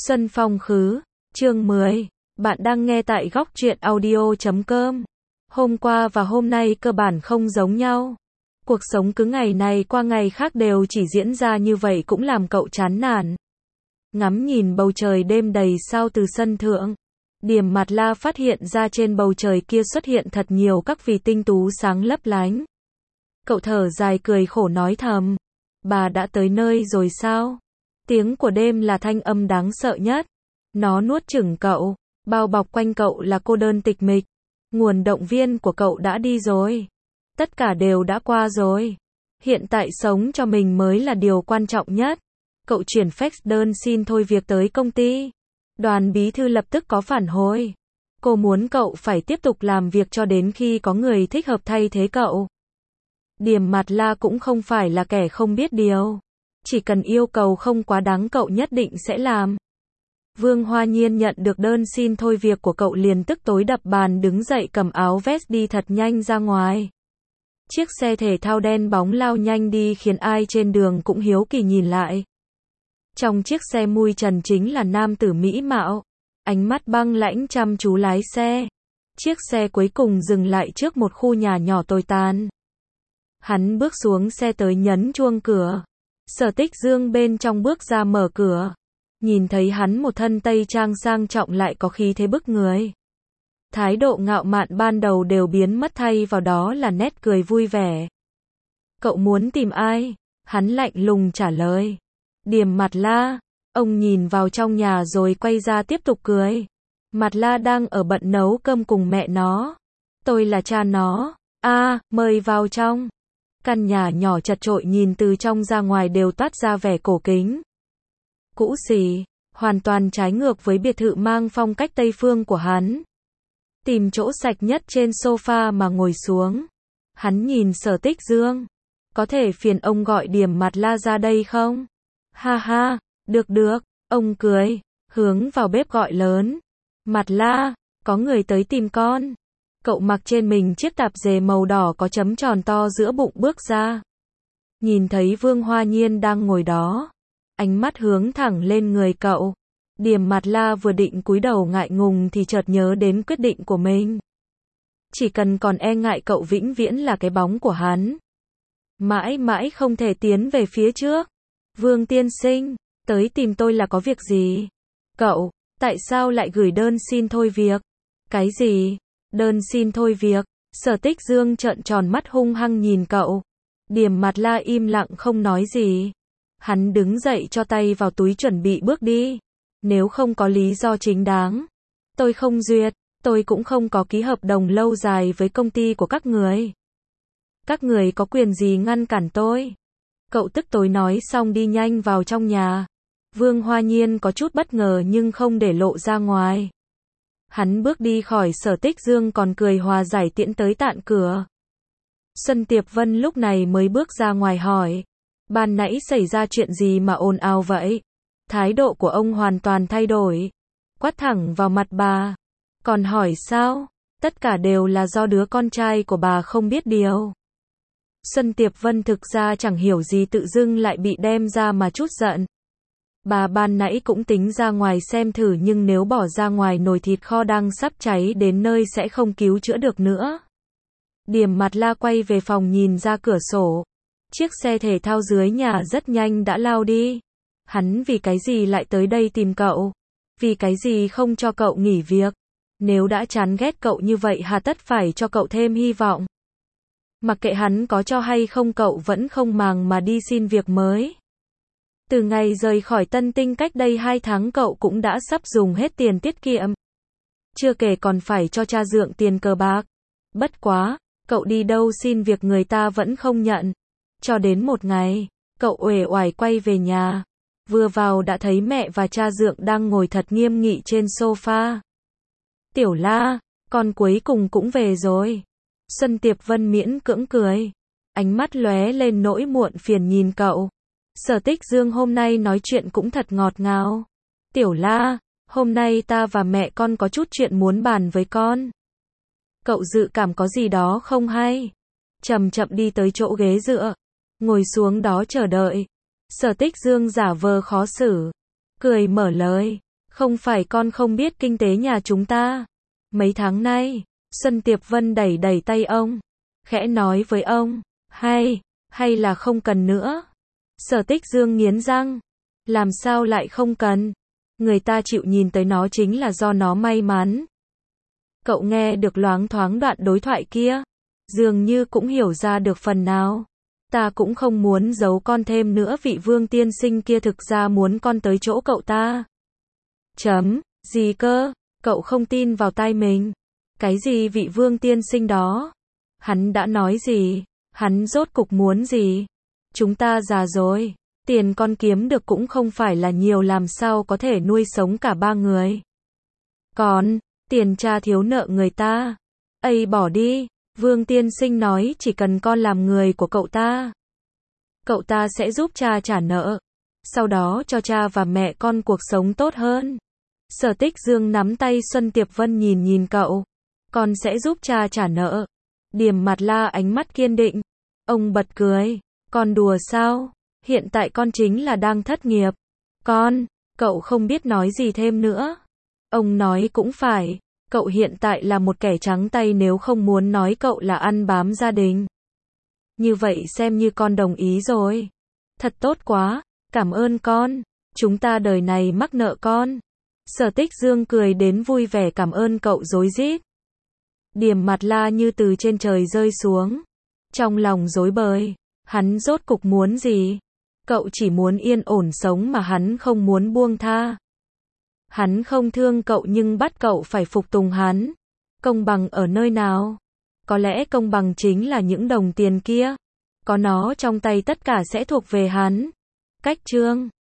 Xuân Phong Khứ, chương 10. Bạn đang nghe tại góc truyện audio.com. Hôm qua và hôm nay cơ bản không giống nhau. Cuộc sống cứ ngày này qua ngày khác đều chỉ diễn ra như vậy cũng làm cậu chán nản. Ngắm nhìn bầu trời đêm đầy sao từ sân thượng. Điềm Mạt La phát hiện ra trên bầu trời kia xuất hiện thật nhiều các vì tinh tú sáng lấp lánh. Cậu thở dài cười khổ nói thầm. Bà đã tới nơi rồi sao? Tiếng của đêm là thanh âm đáng sợ nhất. Nó nuốt chửng cậu, bao bọc quanh cậu là cô đơn tịch mịch. Nguồn động viên của cậu đã đi rồi. Tất cả đều đã qua rồi. Hiện tại sống cho mình mới là điều quan trọng nhất. Cậu chuyển fax đơn xin thôi việc tới công ty. Đoàn bí thư lập tức có phản hồi. Cô muốn cậu phải tiếp tục làm việc cho đến khi có người thích hợp thay thế cậu. Điềm Mạt La cũng không phải là kẻ không biết điều. Chỉ cần yêu cầu không quá đáng cậu nhất định sẽ làm. Vương Hoa Nhiên nhận được đơn xin thôi việc của cậu liền tức tối đập bàn đứng dậy cầm áo vest đi thật nhanh ra ngoài. Chiếc xe thể thao đen bóng lao nhanh đi khiến ai trên đường cũng hiếu kỳ nhìn lại. Trong chiếc xe mui trần chính là nam tử mỹ mạo. Ánh mắt băng lãnh chăm chú lái xe. Chiếc xe cuối cùng dừng lại trước một khu nhà nhỏ tồi tàn. Hắn bước xuống xe tới nhấn chuông cửa. Sở Tích Dương bên trong bước ra mở cửa. Nhìn thấy hắn một thân tây trang sang trọng lại có khí thế bức người. Thái độ ngạo mạn ban đầu đều biến mất thay vào đó là nét cười vui vẻ. Cậu muốn tìm ai? Hắn lạnh lùng trả lời. Điềm Mạt La. Ông nhìn vào trong nhà rồi quay ra tiếp tục cười. Mạt La đang ở bận nấu cơm cùng mẹ nó. Tôi là cha nó. Mời vào trong. Căn nhà nhỏ chật chội nhìn từ trong ra ngoài đều toát ra vẻ cổ kính. Cũ xì, hoàn toàn trái ngược với biệt thự mang phong cách Tây phương của hắn. Tìm chỗ sạch nhất trên sofa mà ngồi xuống. Hắn nhìn Sở Tích Dương. Có thể phiền ông gọi Điềm Mạt La ra đây không? Ha ha, được, ông cười, hướng vào bếp gọi lớn. Mạt La, có người tới tìm con. Cậu mặc trên mình chiếc tạp dề màu đỏ có chấm tròn to giữa bụng bước ra. Nhìn thấy Vương Hoa Nhiên đang ngồi đó. Ánh mắt hướng thẳng lên người cậu. Điềm Mạt La vừa định cúi đầu ngại ngùng thì chợt nhớ đến quyết định của mình. Chỉ cần còn e ngại cậu vĩnh viễn là cái bóng của hắn. Mãi mãi không thể tiến về phía trước. Vương tiên sinh, tới tìm tôi là có việc gì? Cậu, tại sao lại gửi đơn xin thôi việc? Cái gì? Đơn xin thôi việc? Sở Tích Dương trợn tròn mắt hung hăng nhìn cậu. Điềm Mạt La im lặng không nói gì. Hắn đứng dậy cho tay vào túi chuẩn bị bước đi. Nếu không có lý do chính đáng, tôi không duyệt, tôi cũng không có ký hợp đồng lâu dài với công ty của các người. Các người có quyền gì ngăn cản tôi? Cậu tức tối nói xong đi nhanh vào trong nhà. Vương Hoa Nhiên có chút bất ngờ nhưng không để lộ ra ngoài. Hắn bước đi khỏi Sở Tích Dương còn cười hòa giải tiễn tới tận cửa. Xuân Tiệp Vân lúc này mới bước ra ngoài hỏi. Ban nãy xảy ra chuyện gì mà ồn ào vậy? Thái độ của ông hoàn toàn thay đổi. Quát thẳng vào mặt bà. Còn hỏi sao? Tất cả đều là do đứa con trai của bà không biết điều. Xuân Tiệp Vân thực ra chẳng hiểu gì tự dưng lại bị đem ra mà chút giận. Bà ban nãy cũng tính ra ngoài xem thử nhưng nếu bỏ ra ngoài nồi thịt kho đang sắp cháy đến nơi sẽ không cứu chữa được nữa. Điềm Mạt La quay về phòng nhìn ra cửa sổ. Chiếc xe thể thao dưới nhà rất nhanh đã lao đi. Hắn vì cái gì lại tới đây tìm cậu? Vì cái gì không cho cậu nghỉ việc? Nếu đã chán ghét cậu như vậy hà tất phải cho cậu thêm hy vọng? Mặc kệ hắn có cho hay không cậu vẫn không màng mà đi xin việc mới. Từ ngày rời khỏi Tân Tinh cách đây 2 tháng cậu cũng đã sắp dùng hết tiền tiết kiệm. Chưa kể còn phải cho cha dượng tiền cờ bạc. Bất quá, cậu đi đâu xin việc người ta vẫn không nhận. Cho đến một ngày, cậu uể oải quay về nhà. Vừa vào đã thấy mẹ và cha dượng đang ngồi thật nghiêm nghị trên sofa. Tiểu La, con cuối cùng cũng về rồi. Xuân Tiệp Vân miễn cưỡng cười. Ánh mắt lóe lên nỗi muộn phiền nhìn cậu. Sở Tích Dương hôm nay nói chuyện cũng thật ngọt ngào. Tiểu La, hôm nay ta và mẹ con có chút chuyện muốn bàn với con. Cậu dự cảm có gì đó không hay. Chậm chậm đi tới chỗ ghế dựa. Ngồi xuống đó chờ đợi. Sở Tích Dương giả vờ khó xử. Cười mở lời. Không phải con không biết kinh tế nhà chúng ta. Mấy tháng nay, Xuân Tiệp Vân đẩy đẩy tay ông, khẽ nói với ông, hay là không cần nữa. Sở Tích Dương nghiến răng, làm sao lại không cần? Người ta chịu nhìn tới nó chính là do nó may mắn. Cậu nghe được loáng thoáng đoạn đối thoại kia, dường như cũng hiểu ra được phần nào. Ta cũng không muốn giấu con thêm nữa, vị Vương tiên sinh kia thực ra muốn con tới chỗ cậu ta. Gì cơ? Cậu không tin vào tai mình. Cái gì vị Vương tiên sinh đó? Hắn đã nói gì? Hắn rốt cục muốn gì? Chúng ta già rồi, tiền con kiếm được cũng không phải là nhiều, làm sao có thể nuôi sống cả ba người. Còn, tiền cha thiếu nợ người ta. Bỏ đi, Vương tiên sinh nói chỉ cần con làm người của cậu ta sẽ giúp cha trả nợ. Sau đó cho cha và mẹ con cuộc sống tốt hơn. Sở Tích Dương nắm tay Xuân Tiệp Vân nhìn cậu. Con sẽ giúp cha trả nợ. Điềm Mặt La ánh mắt kiên định. Ông bật cười. Con đùa sao? Hiện tại con chính là đang thất nghiệp. Cậu không biết nói gì thêm nữa. Ông nói cũng phải. Cậu hiện tại là một kẻ trắng tay, nếu không muốn nói cậu là ăn bám gia đình. Như vậy xem như con đồng ý rồi. Thật tốt quá. Cảm ơn con. Chúng ta đời này mắc nợ con. Sở Tích Dương cười đến vui vẻ cảm ơn cậu rối rít. Điềm Mặt La như từ trên trời rơi xuống. Trong lòng rối bời. Hắn rốt cục muốn gì? Cậu chỉ muốn yên ổn sống mà hắn không muốn buông tha. Hắn không thương cậu nhưng bắt cậu phải phục tùng hắn. Công bằng ở nơi nào? Có lẽ công bằng chính là những đồng tiền kia. Có nó trong tay tất cả sẽ thuộc về hắn. Cách chương